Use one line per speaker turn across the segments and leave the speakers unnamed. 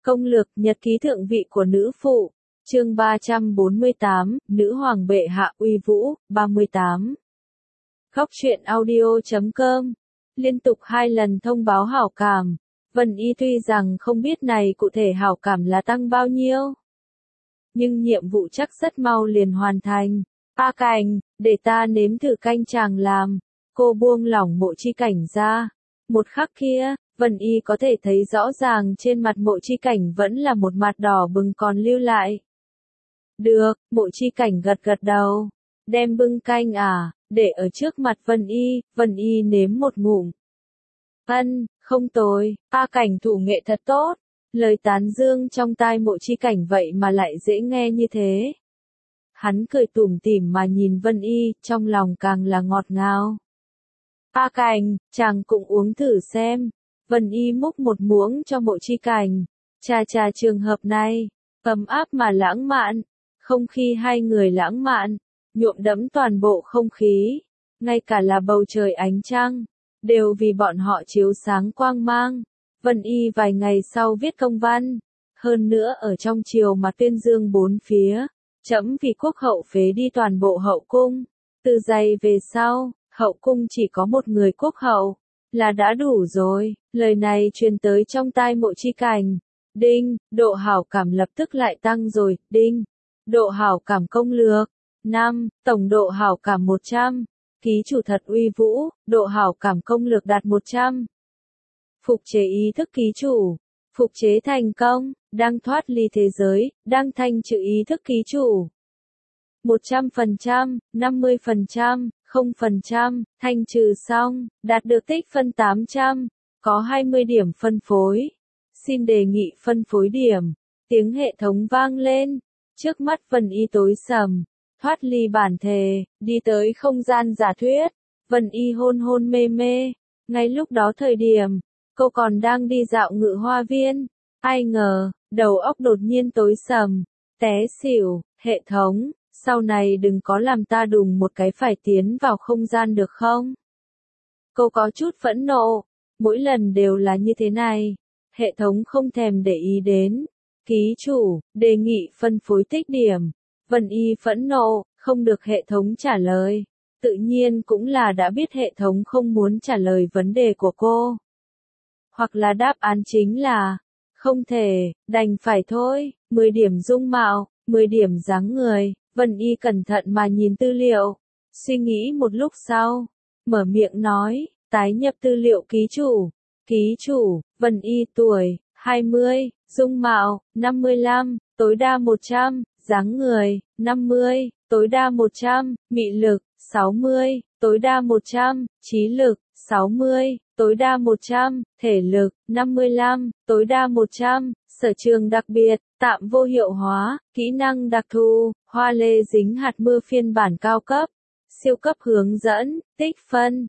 Công lược nhật ký thượng vị của nữ phụ. Chương 348, Nữ hoàng bệ hạ uy vũ, 38. Khóc chuyện audio.com. Liên tục 2 lần thông báo hảo cảm. Vân Y tuy rằng không biết này cụ thể hảo cảm là tăng bao nhiêu, nhưng nhiệm vụ chắc rất mau liền hoàn thành. A Cảnh, để ta nếm thử canh chàng làm. Cô buông lỏng Mộ Chi Cảnh ra. Một khắc kia, Vân Y có thể thấy rõ ràng trên mặt Mộ Chi Cảnh vẫn là một mặt đỏ bừng còn lưu lại. Được, Mộ Chi Cảnh gật gật đầu. Đem bưng canh để ở trước mặt Vân Y nếm một ngụm. Không tồi, A Cảnh thủ nghệ thật tốt. Lời tán dương trong tai Mộ Chi Cảnh vậy mà lại dễ nghe như thế. Hắn cười tủm tỉm mà nhìn Vân Y, trong lòng càng là ngọt ngào. A Cảnh, chàng cũng uống thử xem. Vân Y múc một muỗng cho Mộ Chi Cảnh. Chà trường hợp này, ấm áp mà lãng mạn. Không khí hai người lãng mạn, nhuộm đẫm toàn bộ không khí. Ngay cả là bầu trời ánh trăng, đều vì bọn họ chiếu sáng quang mang. Vân Y vài ngày sau viết công văn. Hơn nữa ở trong triều mà tuyên dương bốn phía. Trẫm vì quốc hậu phế đi toàn bộ hậu cung. Từ giây về sau, hậu cung chỉ có một người quốc hậu, là đã đủ rồi. Lời này truyền tới trong tai Mộ Chi Cảnh. Đinh, độ hảo cảm lập tức lại tăng rồi. Đinh, độ hảo cảm công lược. 5, tổng độ hảo cảm 100. Ký chủ thật uy vũ, độ hảo cảm công lược đạt 100. Phục chế ý thức ký chủ. Phục chế thành công, đang thoát ly thế giới, đang thanh trừ ý thức ký chủ. 100%, 50%, 0%, thanh trừ xong, đạt được tích phân 800, có 20 điểm phân phối. Xin đề nghị phân phối điểm. Tiếng hệ thống vang lên, trước mắt Vân Y tối sầm, thoát ly bản thể, đi tới không gian giả thuyết. Vân Y hôn hôn mê mê, ngay lúc đó thời điểm, cô còn đang đi dạo Ngự Hoa Viên. Ai ngờ, đầu óc đột nhiên tối sầm, té xỉu. Hệ thống, sau này đừng có làm ta đùng một cái phải tiến vào không gian được không? Cô có chút phẫn nộ, mỗi lần đều là như thế này. Hệ thống không thèm để ý đến. Ký chủ, đề nghị phân phối tích điểm. Vân Y phẫn nộ, không được hệ thống trả lời. Tự nhiên cũng là đã biết hệ thống không muốn trả lời vấn đề của cô. Hoặc là đáp án chính là, không thể, đành phải thôi. 10 điểm dung mạo, 10 điểm dáng người. Vân Y cẩn thận mà nhìn tư liệu. Suy nghĩ một lúc sau, mở miệng nói, tái nhập tư liệu ký chủ. Ký chủ, Vân Y tuổi, 20, dung mạo, 55, tối đa 100, dáng người, 50, tối đa 100, mị lực, 60, tối đa 100, trí lực, 60, tối đa 100, thể lực, 55, tối đa 100, sở trường đặc biệt, tạm vô hiệu hóa, kỹ năng đặc thù, hoa lê dính hạt mưa phiên bản cao cấp, siêu cấp hướng dẫn, tích phân,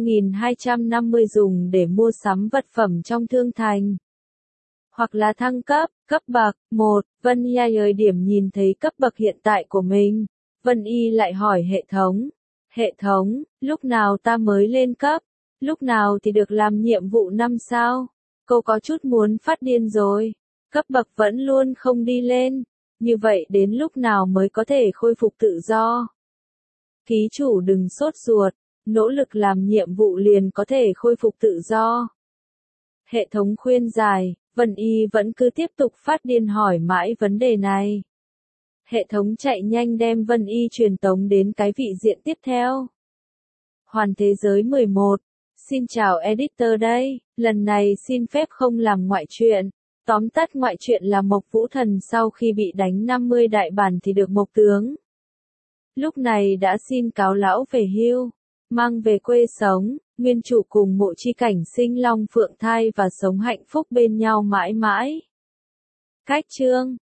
3.250 dùng để mua sắm vật phẩm trong thương thành. Hoặc là thăng cấp, cấp bậc, 1, Vân Y ơi điểm nhìn thấy cấp bậc hiện tại của mình. Vân Y lại hỏi hệ thống, lúc nào ta mới lên cấp? Lúc nào thì được làm nhiệm vụ 5 sao? Cô có chút muốn phát điên rồi. Cấp bậc vẫn luôn không đi lên. Như vậy đến lúc nào mới có thể khôi phục tự do? Ký chủ đừng sốt ruột, nỗ lực làm nhiệm vụ liền có thể khôi phục tự do. Hệ thống khuyên giải, Vân Y vẫn cứ tiếp tục phát điên hỏi mãi vấn đề này. Hệ thống chạy nhanh đem Vân Y truyền tống đến cái vị diện tiếp theo. Hoàn thế giới 11. Xin chào editor đây, lần này xin phép không làm ngoại truyện. Tóm tắt ngoại truyện là Mộc Vũ Thần sau khi bị đánh 50 đại bản thì được Mộc Tướng. Lúc này đã xin cáo lão về hưu, mang về quê sống, nguyên chủ cùng Mộ Chi Cảnh sinh long phượng thai và sống hạnh phúc bên nhau mãi mãi. Cách chương